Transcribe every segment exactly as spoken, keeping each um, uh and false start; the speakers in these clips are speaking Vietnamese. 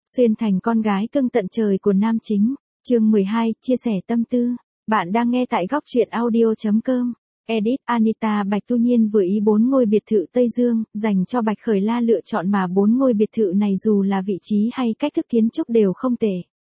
Xuyên thành con gái cưng tận trời của nam chính. Chương mười hai, chia sẻ tâm tư. Bạn đang nghe tại góc truyện audio chấm com. Edit Anita Bạch Tu Nhiên vừa ý bốn ngôi biệt thự Tây Dương, dành cho Bạch Khởi La lựa chọn mà bốn ngôi biệt thự này dù là vị trí hay cách thức kiến trúc đều không tệ.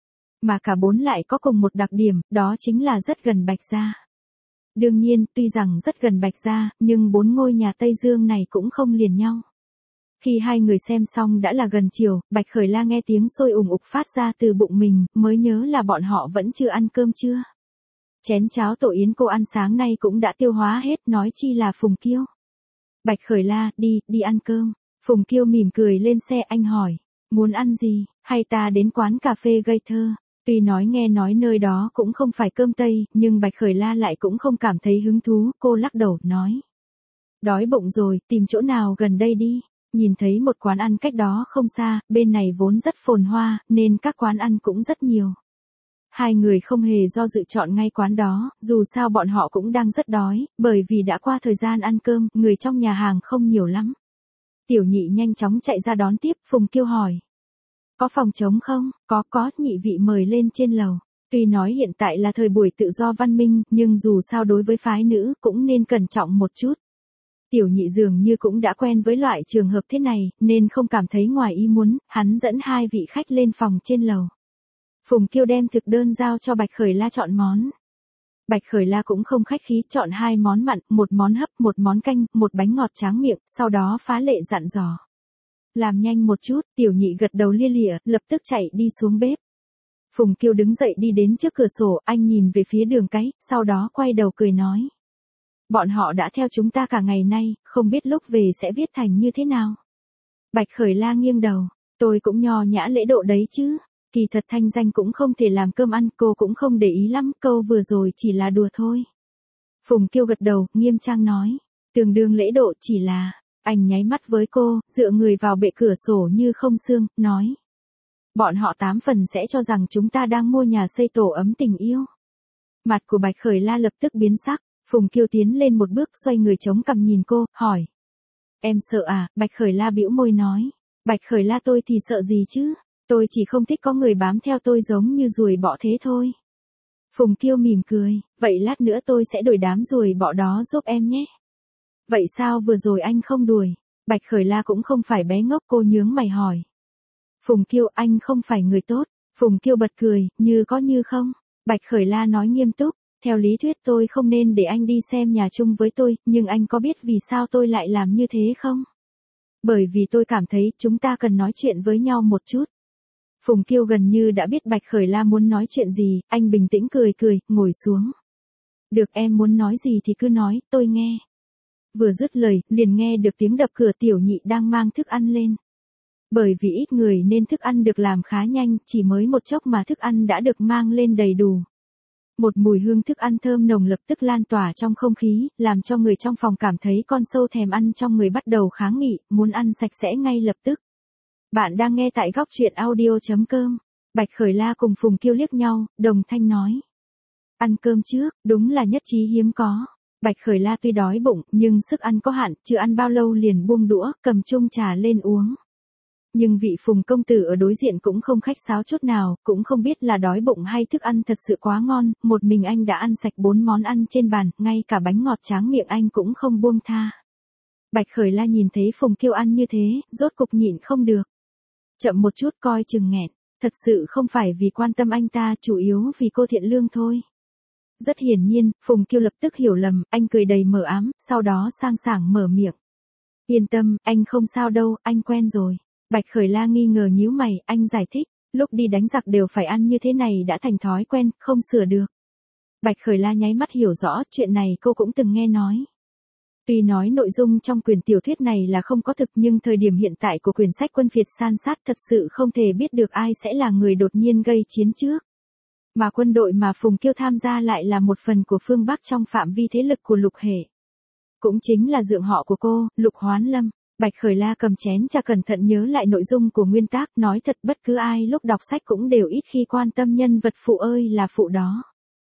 Mà cả bốn lại có cùng một đặc điểm, đó chính là rất gần Bạch Gia. Đương nhiên, tuy rằng rất gần Bạch Gia, nhưng bốn ngôi nhà Tây Dương này cũng không liền nhau. Khi hai người xem xong đã là gần chiều, Bạch Khởi La nghe tiếng sôi ủng ục phát ra từ bụng mình, mới nhớ là bọn họ vẫn chưa ăn cơm trưa. Chén cháo tổ yến cô ăn sáng nay cũng đã tiêu hóa hết, nói chi là Phùng Kiêu. Bạch Khởi La, đi, đi ăn cơm. Phùng Kiêu mỉm cười lên xe, anh hỏi, muốn ăn gì, hay ta đến quán cà phê Ngây Thơ? Tuy nói nghe nói nơi đó cũng không phải cơm Tây, nhưng Bạch Khởi La lại cũng không cảm thấy hứng thú, cô lắc đầu, nói. Đói bụng rồi, tìm chỗ nào gần đây đi. Nhìn thấy một quán ăn cách đó không xa, bên này vốn rất phồn hoa, nên các quán ăn cũng rất nhiều. Hai người không hề do dự chọn ngay quán đó, dù sao bọn họ cũng đang rất đói, bởi vì đã qua thời gian ăn cơm, người trong nhà hàng không nhiều lắm. Tiểu Nhị nhanh chóng chạy ra đón tiếp, Phùng Kiêu hỏi. Có phòng trống không? Có, có, nhị vị mời lên trên lầu. Tuy nói hiện tại là thời buổi tự do văn minh, nhưng dù sao đối với phái nữ cũng nên cẩn trọng một chút. Tiểu Nhị dường như cũng đã quen với loại trường hợp thế này, nên không cảm thấy ngoài ý muốn, hắn dẫn hai vị khách lên phòng trên lầu. Phùng Kiêu đem thực đơn giao cho Bạch Khởi La chọn món. Bạch Khởi La cũng không khách khí chọn hai món mặn, một món hấp, một món canh, một bánh ngọt tráng miệng, sau đó phá lệ dặn dò. Làm nhanh một chút, Tiểu Nhị gật đầu lia lịa, lập tức chạy đi xuống bếp. Phùng Kiêu đứng dậy đi đến trước cửa sổ, anh nhìn về phía đường cái, sau đó quay đầu cười nói. Bọn họ đã theo chúng ta cả ngày nay, không biết lúc về sẽ viết thành như thế nào. Bạch Khởi La nghiêng đầu, tôi cũng nho nhã lễ độ đấy chứ. Kỳ thật thanh danh cũng không thể làm cơm ăn, cô cũng không để ý lắm, câu vừa rồi chỉ là đùa thôi. Phùng Kiêu gật đầu, nghiêm trang nói, tương đương lễ độ chỉ là, anh nháy mắt với cô, dựa người vào bệ cửa sổ như không xương, nói. Bọn họ tám phần sẽ cho rằng chúng ta đang mua nhà xây tổ ấm tình yêu. Mặt của Bạch Khởi La lập tức biến sắc, Phùng Kiêu tiến lên một bước xoay người chống cằm nhìn cô, hỏi. Em sợ à? Bạch Khởi La bĩu môi nói. Bạch Khởi La, tôi thì sợ gì chứ? Tôi chỉ không thích có người bám theo tôi giống như ruồi bọ thế thôi. Phùng Kiêu mỉm cười, vậy lát nữa tôi sẽ đuổi đám ruồi bọ đó giúp em nhé. Vậy sao vừa rồi anh không đuổi? Bạch Khởi La cũng không phải bé ngốc, cô nhướng mày hỏi. Phùng Kiêu, anh không phải người tốt. Phùng Kiêu bật cười, như có như không. Bạch Khởi La nói nghiêm túc, theo lý thuyết tôi không nên để anh đi xem nhà chung với tôi, nhưng anh có biết vì sao tôi lại làm như thế không? Bởi vì tôi cảm thấy chúng ta cần nói chuyện với nhau một chút. Phùng Kiêu gần như đã biết Bạch Khởi La muốn nói chuyện gì, anh bình tĩnh cười cười, ngồi xuống. Được, em muốn nói gì thì cứ nói, tôi nghe. Vừa dứt lời, liền nghe được tiếng đập cửa. Tiểu Nhị đang mang thức ăn lên. Bởi vì ít người nên thức ăn được làm khá nhanh, chỉ mới một chốc mà thức ăn đã được mang lên đầy đủ. Một mùi hương thức ăn thơm nồng lập tức lan tỏa trong không khí, làm cho người trong phòng cảm thấy con sâu thèm ăn trong người bắt đầu kháng nghị, muốn ăn sạch sẽ ngay lập tức. Bạn đang nghe tại góc truyện audio chấm com. Bạch Khởi La cùng Phùng Kiêu liếc nhau, đồng thanh nói. Ăn cơm trước, đúng là nhất trí hiếm có. Bạch Khởi La tuy đói bụng, nhưng sức ăn có hạn, chưa ăn bao lâu liền buông đũa, cầm chung trà lên uống. Nhưng vị Phùng công tử ở đối diện cũng không khách sáo chút nào, cũng không biết là đói bụng hay thức ăn thật sự quá ngon, một mình anh đã ăn sạch bốn món ăn trên bàn, ngay cả bánh ngọt tráng miệng anh cũng không buông tha. Bạch Khởi La nhìn thấy Phùng Kiêu ăn như thế, rốt cục nhịn không được. Chậm một chút coi chừng nghẹn, thật sự không phải vì quan tâm anh ta, chủ yếu vì cô thiện lương thôi. Rất hiển nhiên, Phùng Kiêu lập tức hiểu lầm, anh cười đầy mờ ám, sau đó sang sảng mở miệng. Yên tâm, anh không sao đâu, anh quen rồi. Bạch Khởi La nghi ngờ nhíu mày, anh giải thích, lúc đi đánh giặc đều phải ăn như thế này đã thành thói quen, không sửa được. Bạch Khởi La nháy mắt hiểu rõ, chuyện này cô cũng từng nghe nói. Tuy nói nội dung trong quyển tiểu thuyết này là không có thực, nhưng thời điểm hiện tại của quyển sách Quân phiệt san sát thật sự không thể biết được ai sẽ là người đột nhiên gây chiến trước. Mà quân đội mà Phùng Kiêu tham gia lại là một phần của phương Bắc trong phạm vi thế lực của Lục Hệ. Cũng chính là dượng họ của cô, Lục Hoán Lâm. Bạch Khởi La cầm chén trà cẩn thận nhớ lại nội dung của nguyên tác, nói thật bất cứ ai lúc đọc sách cũng đều ít khi quan tâm nhân vật phụ ơi là phụ đó.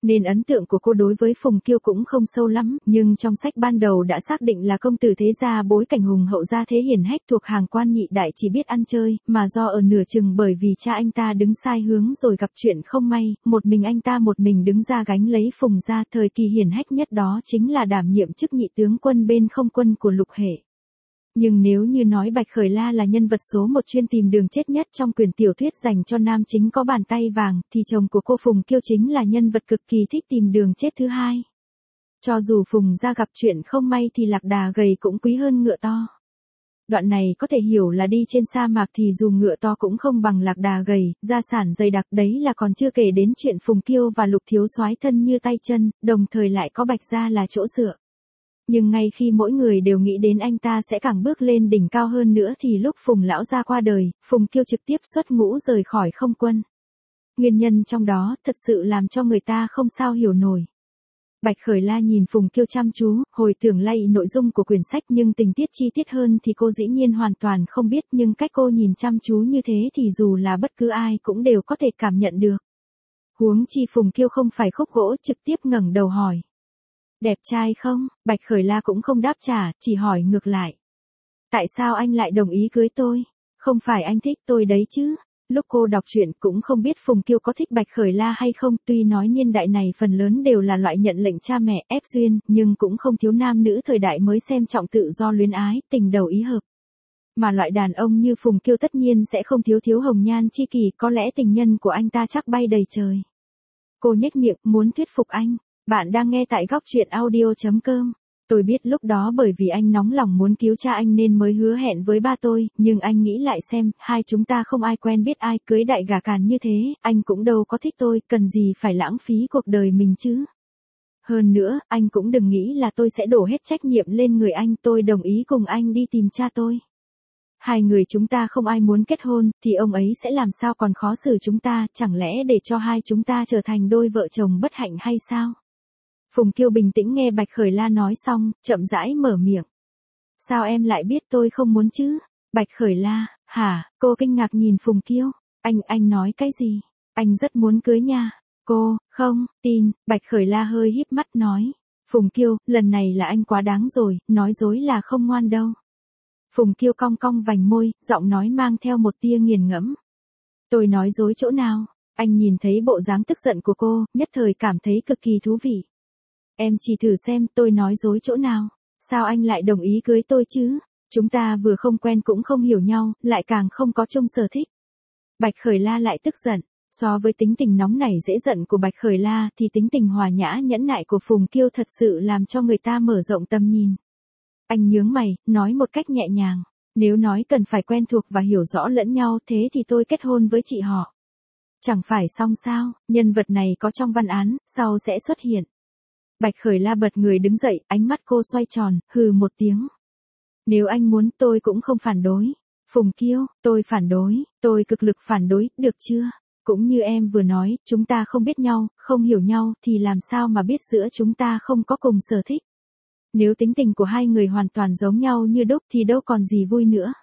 Nên ấn tượng của cô đối với Phùng Kiêu cũng không sâu lắm, nhưng trong sách ban đầu đã xác định là công tử thế gia bối cảnh hùng hậu gia thế hiển hách thuộc hàng quan nhị đại chỉ biết ăn chơi, mà do ở nửa chừng bởi vì cha anh ta đứng sai hướng rồi gặp chuyện không may, một mình anh ta một mình đứng ra gánh lấy Phùng gia, thời kỳ hiển hách nhất đó chính là đảm nhiệm chức nhị tướng quân bên không quân của Lục Hệ. Nhưng nếu như nói Bạch Khởi La là nhân vật số một chuyên tìm đường chết nhất trong quyển tiểu thuyết dành cho nam chính có bàn tay vàng, thì chồng của cô Phùng Kiêu chính là nhân vật cực kỳ thích tìm đường chết thứ hai. Cho dù Phùng gia gặp chuyện không may thì lạc đà gầy cũng quý hơn ngựa to. Đoạn này có thể hiểu là đi trên sa mạc thì dù ngựa to cũng không bằng lạc đà gầy, gia sản dày đặc, đấy là còn chưa kể đến chuyện Phùng Kiêu và Lục thiếu soái thân như tay chân, đồng thời lại có Bạch gia là chỗ dựa. Nhưng ngay khi mỗi người đều nghĩ đến anh ta sẽ càng bước lên đỉnh cao hơn nữa thì lúc Phùng lão gia qua đời, Phùng Kiêu trực tiếp xuất ngũ rời khỏi không quân. Nguyên nhân trong đó thật sự làm cho người ta không sao hiểu nổi. Bạch Khởi La nhìn Phùng Kiêu chăm chú, hồi tưởng lại nội dung của quyển sách nhưng tình tiết chi tiết hơn thì cô dĩ nhiên hoàn toàn không biết, nhưng cách cô nhìn chăm chú như thế thì dù là bất cứ ai cũng đều có thể cảm nhận được. Huống chi Phùng Kiêu không phải khúc gỗ, trực tiếp ngẩng đầu hỏi. Đẹp trai không? Bạch Khởi La cũng không đáp trả, chỉ hỏi ngược lại. Tại sao anh lại đồng ý cưới tôi? Không phải anh thích tôi đấy chứ? Lúc cô đọc truyện cũng không biết Phùng Kiêu có thích Bạch Khởi La hay không, tuy nói niên đại này phần lớn đều là loại nhận lệnh cha mẹ ép duyên, nhưng cũng không thiếu nam nữ thời đại mới xem trọng tự do luyến ái, tình đầu ý hợp. Mà loại đàn ông như Phùng Kiêu tất nhiên sẽ không thiếu thiếu hồng nhan chi kỷ, có lẽ tình nhân của anh ta chắc bay đầy trời. Cô nhếch miệng, muốn thuyết phục anh. Bạn đang nghe tại góc truyện audio chấm com. Tôi biết lúc đó bởi vì anh nóng lòng muốn cứu cha anh nên mới hứa hẹn với ba tôi, nhưng anh nghĩ lại xem, hai chúng ta không ai quen biết ai, cưới đại gà càn như thế, anh cũng đâu có thích tôi, cần gì phải lãng phí cuộc đời mình chứ. Hơn nữa, anh cũng đừng nghĩ là tôi sẽ đổ hết trách nhiệm lên người anh, tôi đồng ý cùng anh đi tìm cha tôi. Hai người chúng ta không ai muốn kết hôn, thì ông ấy sẽ làm sao còn khó xử chúng ta, chẳng lẽ để cho hai chúng ta trở thành đôi vợ chồng bất hạnh hay sao? Phùng Kiêu bình tĩnh nghe Bạch Khởi La nói xong, chậm rãi mở miệng. Sao em lại biết tôi không muốn chứ? Bạch Khởi La, hả? Cô kinh ngạc nhìn Phùng Kiêu. Anh, anh nói cái gì? Anh rất muốn cưới nha. Cô, không, tin, Bạch Khởi La hơi híp mắt nói. Phùng Kiêu, lần này là anh quá đáng rồi, nói dối là không ngoan đâu. Phùng Kiêu cong cong vành môi, giọng nói mang theo một tia nghiền ngẫm. Tôi nói dối chỗ nào? Anh nhìn thấy bộ dáng tức giận của cô, nhất thời cảm thấy cực kỳ thú vị. Em chỉ thử xem tôi nói dối chỗ nào, sao anh lại đồng ý cưới tôi chứ? Chúng ta vừa không quen cũng không hiểu nhau, lại càng không có chung sở thích. Bạch Khởi La lại tức giận, so với tính tình nóng nảy dễ giận của Bạch Khởi La thì tính tình hòa nhã nhẫn nại của Phùng Kiêu thật sự làm cho người ta mở rộng tầm nhìn. Anh nhướng mày, nói một cách nhẹ nhàng, nếu nói cần phải quen thuộc và hiểu rõ lẫn nhau thế thì tôi kết hôn với chị họ. Chẳng phải xong sao, nhân vật này có trong văn án, sau sẽ xuất hiện. Bạch Khởi La bật người đứng dậy, ánh mắt cô xoay tròn, hừ một tiếng. Nếu anh muốn tôi cũng không phản đối. Phùng Kiêu, tôi phản đối, tôi cực lực phản đối, được chưa? Cũng như em vừa nói, chúng ta không biết nhau, không hiểu nhau, thì làm sao mà biết giữa chúng ta không có cùng sở thích. Nếu tính tình của hai người hoàn toàn giống nhau như đúc thì đâu còn gì vui nữa.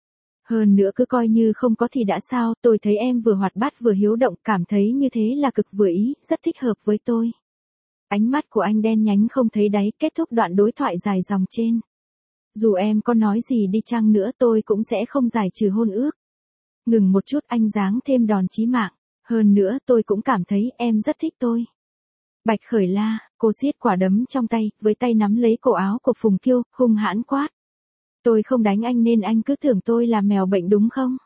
Hơn nữa cứ coi như không có thì đã sao, tôi thấy em vừa hoạt bát vừa hiếu động, cảm thấy như thế là cực vừa ý, rất thích hợp với tôi. Ánh mắt của anh đen nhánh không thấy đáy, kết thúc đoạn đối thoại dài dòng trên. Dù em có nói gì đi chăng nữa tôi cũng sẽ không giải trừ hôn ước. Ngừng một chút anh giáng thêm đòn chí mạng. Hơn nữa tôi cũng cảm thấy em rất thích tôi. Bạch Khởi La, cô siết quả đấm trong tay, với tay nắm lấy cổ áo của Phùng Kiêu, hung hãn quát. Tôi không đánh anh nên anh cứ tưởng tôi là mèo bệnh đúng không?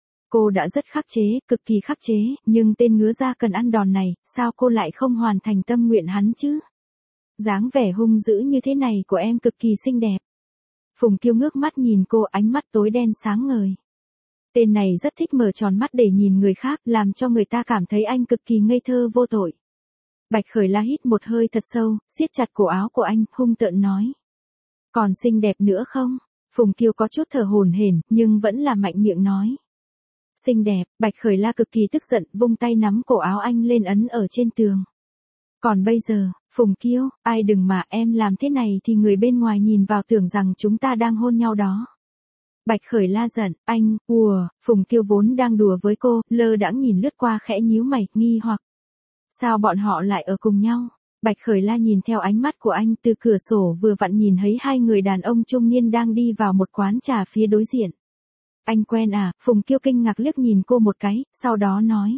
Cô đã rất khắc chế, cực kỳ khắc chế, nhưng tên ngứa ra cần ăn đòn này, sao cô lại không hoàn thành tâm nguyện hắn chứ? Dáng vẻ hung dữ như thế này của em cực kỳ xinh đẹp. Phùng Kiêu ngước mắt nhìn cô, ánh mắt tối đen sáng ngời. Tên này rất thích mở tròn mắt để nhìn người khác, làm cho người ta cảm thấy anh cực kỳ ngây thơ vô tội. Bạch Khởi La hít một hơi thật sâu, siết chặt cổ áo của anh, hung tợn nói. Còn xinh đẹp nữa không? Phùng Kiêu có chút thở hổn hển, nhưng vẫn là mạnh miệng nói. Xinh đẹp, Bạch Khởi La cực kỳ tức giận, vung tay nắm cổ áo anh lên ấn ở trên tường. Còn bây giờ, Phùng Kiêu, ai đừng mà em làm thế này thì người bên ngoài nhìn vào tưởng rằng chúng ta đang hôn nhau đó. Bạch Khởi La giận, anh, ùa, Phùng Kiêu vốn đang đùa với cô, lơ đãng nhìn lướt qua khẽ nhíu mày, nghi hoặc. Sao bọn họ lại ở cùng nhau? Bạch Khởi La nhìn theo ánh mắt của anh từ cửa sổ vừa vặn nhìn thấy hai người đàn ông trung niên đang đi vào một quán trà phía đối diện. Anh quen à? Phùng Kiêu kinh ngạc liếc nhìn cô một cái, sau đó nói.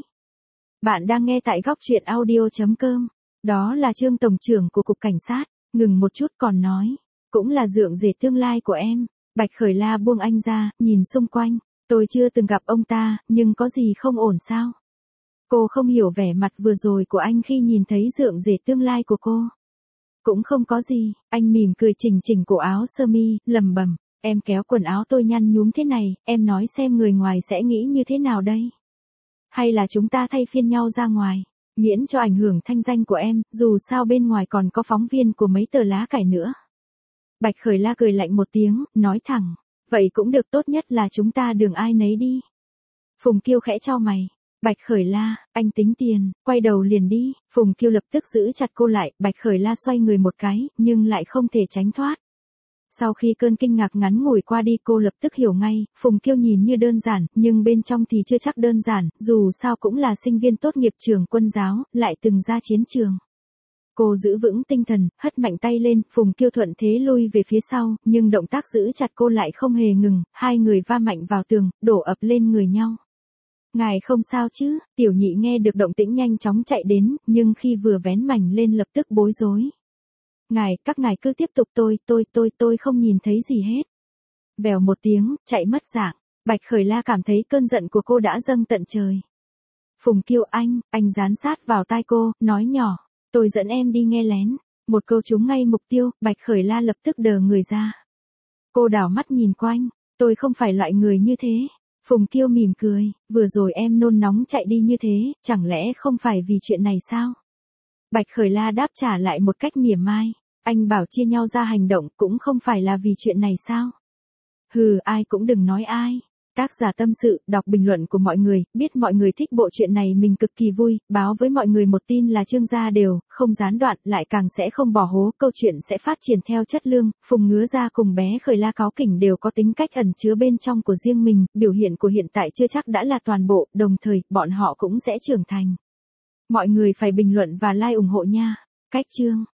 Bạn đang nghe tại góc truyện audio.com. Đó là Trương Tổng trưởng của Cục Cảnh sát. Ngừng một chút còn nói. Cũng là dượng rể tương lai của em. Bạch Khởi La buông anh ra, nhìn xung quanh. Tôi chưa từng gặp ông ta, nhưng có gì không ổn sao? Cô không hiểu vẻ mặt vừa rồi của anh khi nhìn thấy dượng rể tương lai của cô. Cũng không có gì, anh mỉm cười chỉnh chỉnh cổ áo sơ mi, lẩm bẩm. Em kéo quần áo tôi nhăn nhúm thế này, em nói xem người ngoài sẽ nghĩ như thế nào đây? Hay là chúng ta thay phiên nhau ra ngoài, miễn cho ảnh hưởng thanh danh của em, dù sao bên ngoài còn có phóng viên của mấy tờ lá cải nữa. Bạch Khởi La cười lạnh một tiếng, nói thẳng, vậy cũng được, tốt nhất là chúng ta đường ai nấy đi. Phùng Kiêu khẽ chau mày, Bạch Khởi La, anh tính tiền, quay đầu liền đi. Phùng Kiêu lập tức giữ chặt cô lại, Bạch Khởi La xoay người một cái, nhưng lại không thể tránh thoát. Sau khi cơn kinh ngạc ngắn ngủi qua đi cô lập tức hiểu ngay, Phùng Kiêu nhìn như đơn giản, nhưng bên trong thì chưa chắc đơn giản, dù sao cũng là sinh viên tốt nghiệp trường quân giáo, lại từng ra chiến trường. Cô giữ vững tinh thần, hất mạnh tay lên, Phùng Kiêu thuận thế lui về phía sau, nhưng động tác giữ chặt cô lại không hề ngừng, hai người va mạnh vào tường, đổ ập lên người nhau. Ngài không sao chứ? Tiểu Nhị nghe được động tĩnh nhanh chóng chạy đến, nhưng khi vừa vén mảnh lên lập tức bối rối. Ngài, các ngài cứ tiếp tục, tôi, tôi, tôi, tôi không nhìn thấy gì hết. Vèo một tiếng, chạy mất dạng. Bạch Khởi La cảm thấy cơn giận của cô đã dâng tận trời. Phùng Kiêu, anh, anh dán sát vào tai cô, nói nhỏ, tôi dẫn em đi nghe lén. Một câu trúng ngay mục tiêu, Bạch Khởi La lập tức đờ người ra. Cô đảo mắt nhìn quanh, tôi không phải loại người như thế. Phùng Kiêu mỉm cười, vừa rồi em nôn nóng chạy đi như thế, chẳng lẽ không phải vì chuyện này sao? Bạch Khởi La đáp trả lại một cách mỉa mai, anh bảo chia nhau ra hành động cũng không phải là vì chuyện này sao? Hừ, ai cũng đừng nói ai. Tác giả tâm sự, đọc bình luận của mọi người, biết mọi người thích bộ truyện này mình cực kỳ vui, báo với mọi người một tin là chương gia đều, không gián đoạn, lại càng sẽ không bỏ hố, câu chuyện sẽ phát triển theo chất lượng. Phùng Ngứa Gia cùng bé Khởi La cáu kỉnh đều có tính cách ẩn chứa bên trong của riêng mình, biểu hiện của hiện tại chưa chắc đã là toàn bộ, đồng thời, bọn họ cũng sẽ trưởng thành. Mọi người phải bình luận và like ủng hộ nha. Cách chương